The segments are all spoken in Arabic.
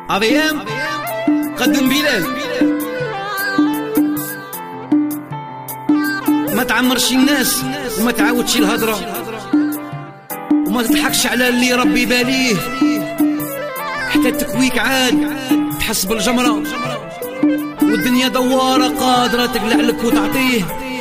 AVM قدم بلال. ما تعمرش الناس وما تعاودش الهضرة وما تضحكش على اللي ربي باليه، حتى تكويك عاد تحس بالجمرة والدنيا دوارة قادرة تقلع لك وتعطيه.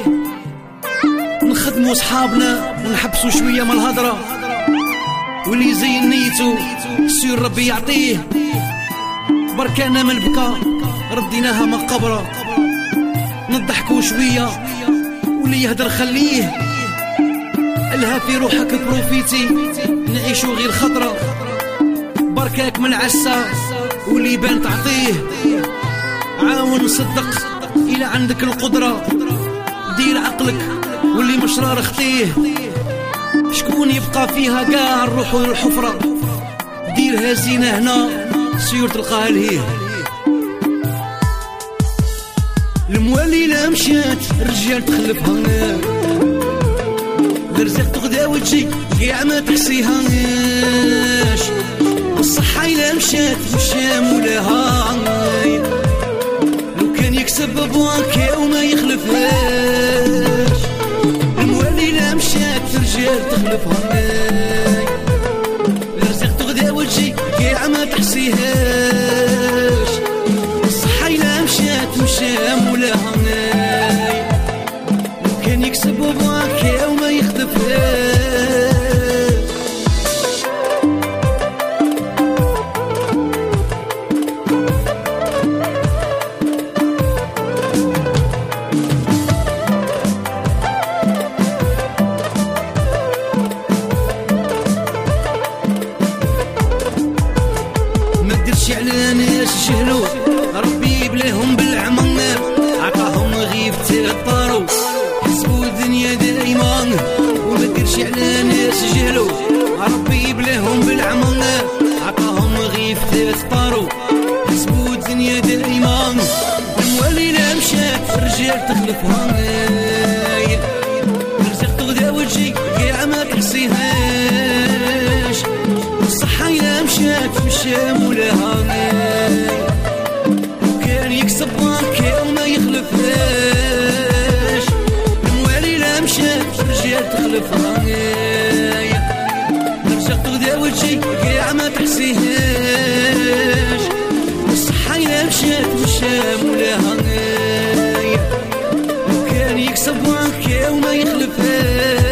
نخدموا صحابنا ونحبسوا شوية من الهضرة، واللي يزين نيته سير ربي يعطيه. بركانا من البكا رديناها من قبره، نضحكوا شوية واللي يهدر خليه. الها في روحك بروفيتي نعيشو غير خطرة، بركاك من عسى واللي يبان تعطيه. عاون صدق إلى عندك القدرة، دير عقلك واللي مشرار اختيه. شكون يبقى فيها قاع الروح والحفرة، ديرها زينة هنا سيور تلقاها لهيه. الموالي لا مشات الرجال تخلفها، الرزق تغدا وتجي قاع ما تحصيهاش. الصحة إلا مشات مشى مولاها، لو كان يكسب بواكا وما يخلفهاش. الموالي لا مشات الرجال تخلفها، الرزق تغدا وتجي قاع ما تحصيهاش. الصحة إلا مشات مشى مولاها، لو كان يكسب بواكا وما يخلفهاش. على ناس جهلوا ربي بلاهم بالعمل، عطاهم غيف تغطروا حسبوا الدنيا دايما. وما ديرش على ناس جهلوا ربي بلاهم بالعمل، عطاهم غيف تغطروا حسبوا الدنيا دايما. الموالي لا مشات الرجال تخلفها، الرزق تغدا وتجي قاع ما تحصيهاش. الصحة إلا مشات مشى مولاها، وكان يكسب باكا وما يخلفهاش. الموالي لا مشات الرجال تخلفها، الرزق تغدا وتجي قاع ما تحصيهاش. الصحة إلا مشات مشى مولاها، وكان يكسب باكا وما يخلفهاش.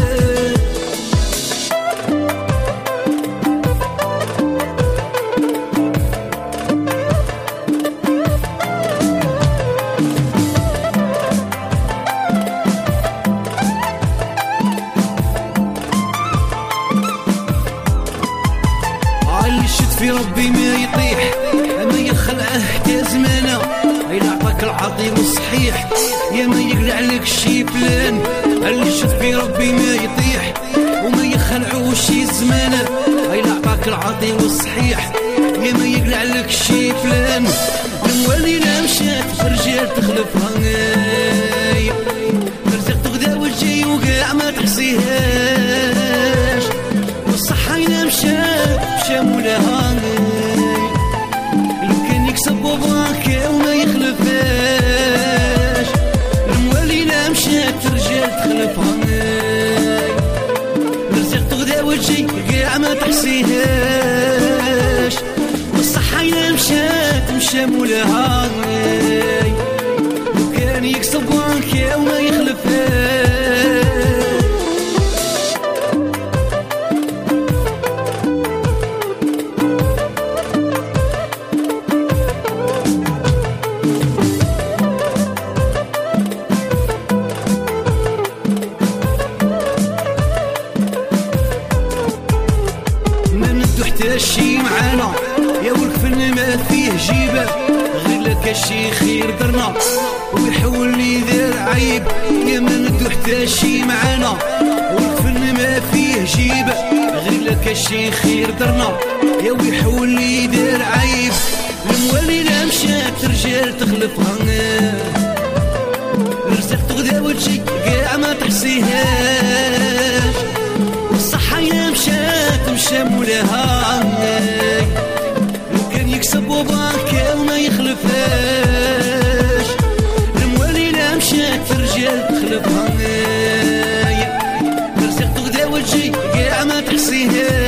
في ربي ما يطيح ما يخلعه حتى زمانه، إلا عطاك العظيم الصحيح يا ما يقلع لك شي فلان. اللي شد في ربي ما يطيح وما يخلعه شي زمانه، إلا عطاك العظيم الصحيح يا ما يقلع لك شي فلان. الموالي لا مشات الرجال تخلفها، الرزق تغدا وتجي وقاع ما تحصيهاش. والصحة إلا مشات مشى مولاها، لو كان يكسب باباكا وما يخلفهاش. الموالي لا مشات الرجال تخلفها، الرزق تغدا وتجي قاع ما تحصيهاش. والصحة إلا مشات مشى مولاها، لو كان يكسب باباكا وما يخلفهاش. شي معانا يا والكفن ما فيه جيبه، غير لك الشي خير درنا ويحول لي دار عيب. يا ما ندو حتى شي معانا والكفن ما فيه جيبه، غير لك الشي خير درنا يا ويحول لي دار عيب. الموالي لا مشات رجال تخلفها، الرزق تغدا وتجي قاع ما تحصيهاش. الصحة إلا مشات مشى مولاها، لو كان يكسب تجي كاع ما تحسيهاش.